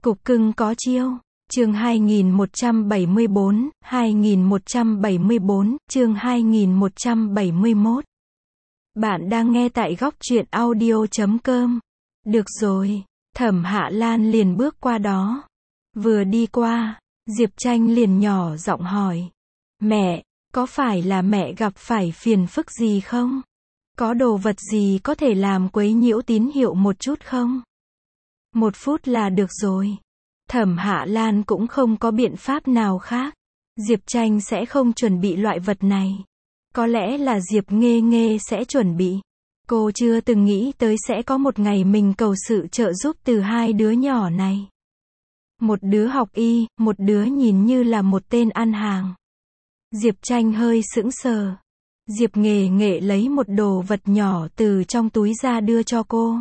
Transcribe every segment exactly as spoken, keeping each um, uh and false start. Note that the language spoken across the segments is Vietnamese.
Cục cưng có chiêu. Chương hai nghìn một trăm bảy mươi bốn, hai nghìn một trăm bảy mươi bốn, chương hai nghìn một trăm bảy mươi mốt. Bạn đang nghe tại góc truyện audio chấm com. Được rồi, Thẩm Hạ Lan liền bước qua đó. Vừa đi qua, Diệp Tranh liền nhỏ giọng hỏi. Mẹ, có phải là mẹ gặp phải phiền phức gì không? Có đồ vật gì có thể làm quấy nhiễu tín hiệu một chút không? Một phút là được rồi. Thẩm Hạ Lan cũng không có biện pháp nào khác. Diệp Tranh sẽ không chuẩn bị loại vật này. Có lẽ là Diệp Nghê Nghê sẽ chuẩn bị. Cô chưa từng nghĩ tới sẽ có một ngày mình cầu sự trợ giúp từ hai đứa nhỏ này. Một đứa học y, một đứa nhìn như là một tên ăn hàng. Diệp Tranh hơi sững sờ. Diệp Nghề Nghệ lấy một đồ vật nhỏ từ trong túi ra đưa cho cô.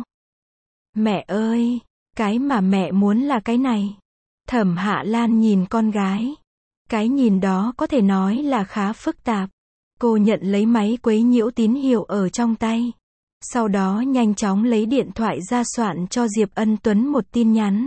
Mẹ ơi, cái mà mẹ muốn là cái này. Thẩm Hạ Lan nhìn con gái. Cái nhìn đó có thể nói là khá phức tạp. Cô nhận lấy máy quấy nhiễu tín hiệu ở trong tay. Sau đó nhanh chóng lấy điện thoại ra soạn cho Diệp Ân Tuấn một tin nhắn.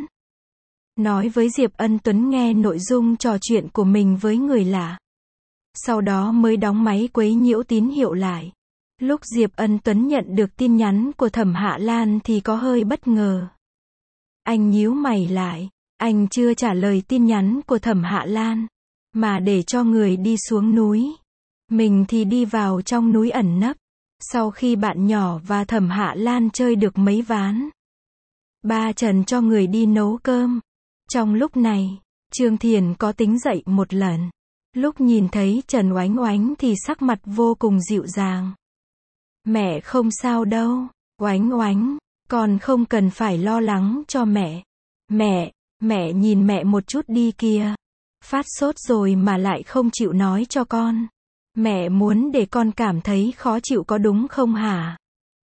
Nói với Diệp Ân Tuấn nghe nội dung trò chuyện của mình với người lạ. Sau đó mới đóng máy quấy nhiễu tín hiệu lại. Lúc Diệp Ân Tuấn nhận được tin nhắn của Thẩm Hạ Lan thì có hơi bất ngờ. Anh nhíu mày lại. Anh chưa trả lời tin nhắn của Thẩm Hạ Lan, mà để cho người đi xuống núi. Mình thì đi vào trong núi ẩn nấp. Sau khi bạn nhỏ và Thẩm Hạ Lan chơi được mấy ván, ba Trần cho người đi nấu cơm. Trong lúc này, Trương Thiền có tính dậy một lần. Lúc nhìn thấy Trần Oánh Oánh thì sắc mặt vô cùng dịu dàng. Mẹ không sao đâu, Oánh Oánh, con không cần phải lo lắng cho mẹ. Mẹ, mẹ nhìn mẹ một chút đi kìa. Phát sốt rồi mà lại không chịu nói cho con. Mẹ muốn để con cảm thấy khó chịu có đúng không hả?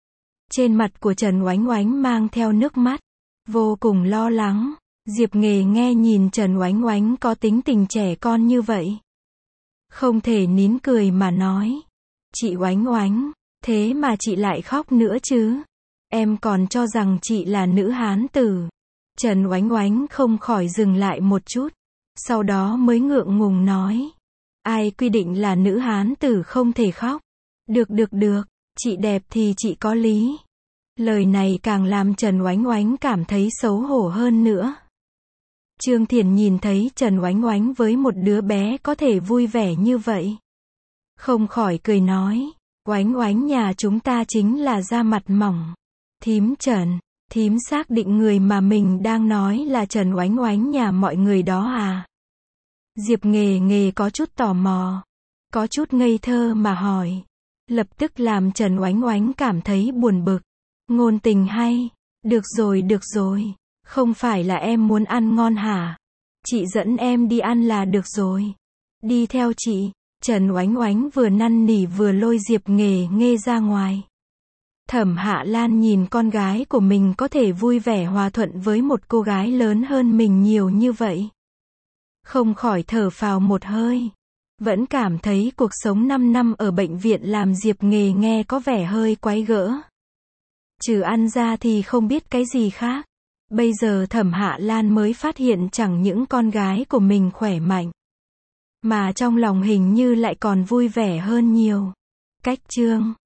Trên mặt của Trần Oánh Oánh mang theo nước mắt, vô cùng lo lắng. Diệp Nghề nghe nhìn Trần Oánh Oánh có tính tình trẻ con như vậy, không thể nín cười mà nói. Chị Oánh Oánh, thế mà chị lại khóc nữa chứ? Em còn cho rằng chị là nữ hán tử. Trần Oánh Oánh không khỏi dừng lại một chút. Sau đó mới ngượng ngùng nói. Ai quy định là nữ hán tử không thể khóc? Được được được, chị đẹp thì chị có lý. Lời này càng làm Trần Oánh Oánh cảm thấy xấu hổ hơn nữa. Trương Thiền nhìn thấy Trần Oánh Oánh với một đứa bé có thể vui vẻ như vậy, không khỏi cười nói. Oánh Oánh nhà chúng ta chính là da mặt mỏng. Thím Trần, thím xác định người mà mình đang nói là Trần Oánh Oánh nhà mọi người đó à? Diệp Nghề Nghề có chút tò mò, có chút ngây thơ mà hỏi. Lập tức làm Trần Oánh Oánh cảm thấy buồn bực. Ngôn tình hay. Được rồi được rồi, không phải là em muốn ăn ngon hả? Chị dẫn em đi ăn là được rồi. Đi theo chị. Trần Oánh Oánh vừa năn nỉ vừa lôi Diệp Nghề Nghê ra ngoài. Thẩm Hạ Lan nhìn con gái của mình có thể vui vẻ hòa thuận với một cô gái lớn hơn mình nhiều như vậy, không khỏi thở phào một hơi. Vẫn cảm thấy cuộc sống năm năm ở bệnh viện làm Diệp Nghề nghe có vẻ hơi quái gở. Trừ ăn ra thì không biết cái gì khác. Bây giờ Thẩm Hạ Lan mới phát hiện chẳng những con gái của mình khỏe mạnh, mà trong lòng hình như lại còn vui vẻ hơn nhiều. Cách chương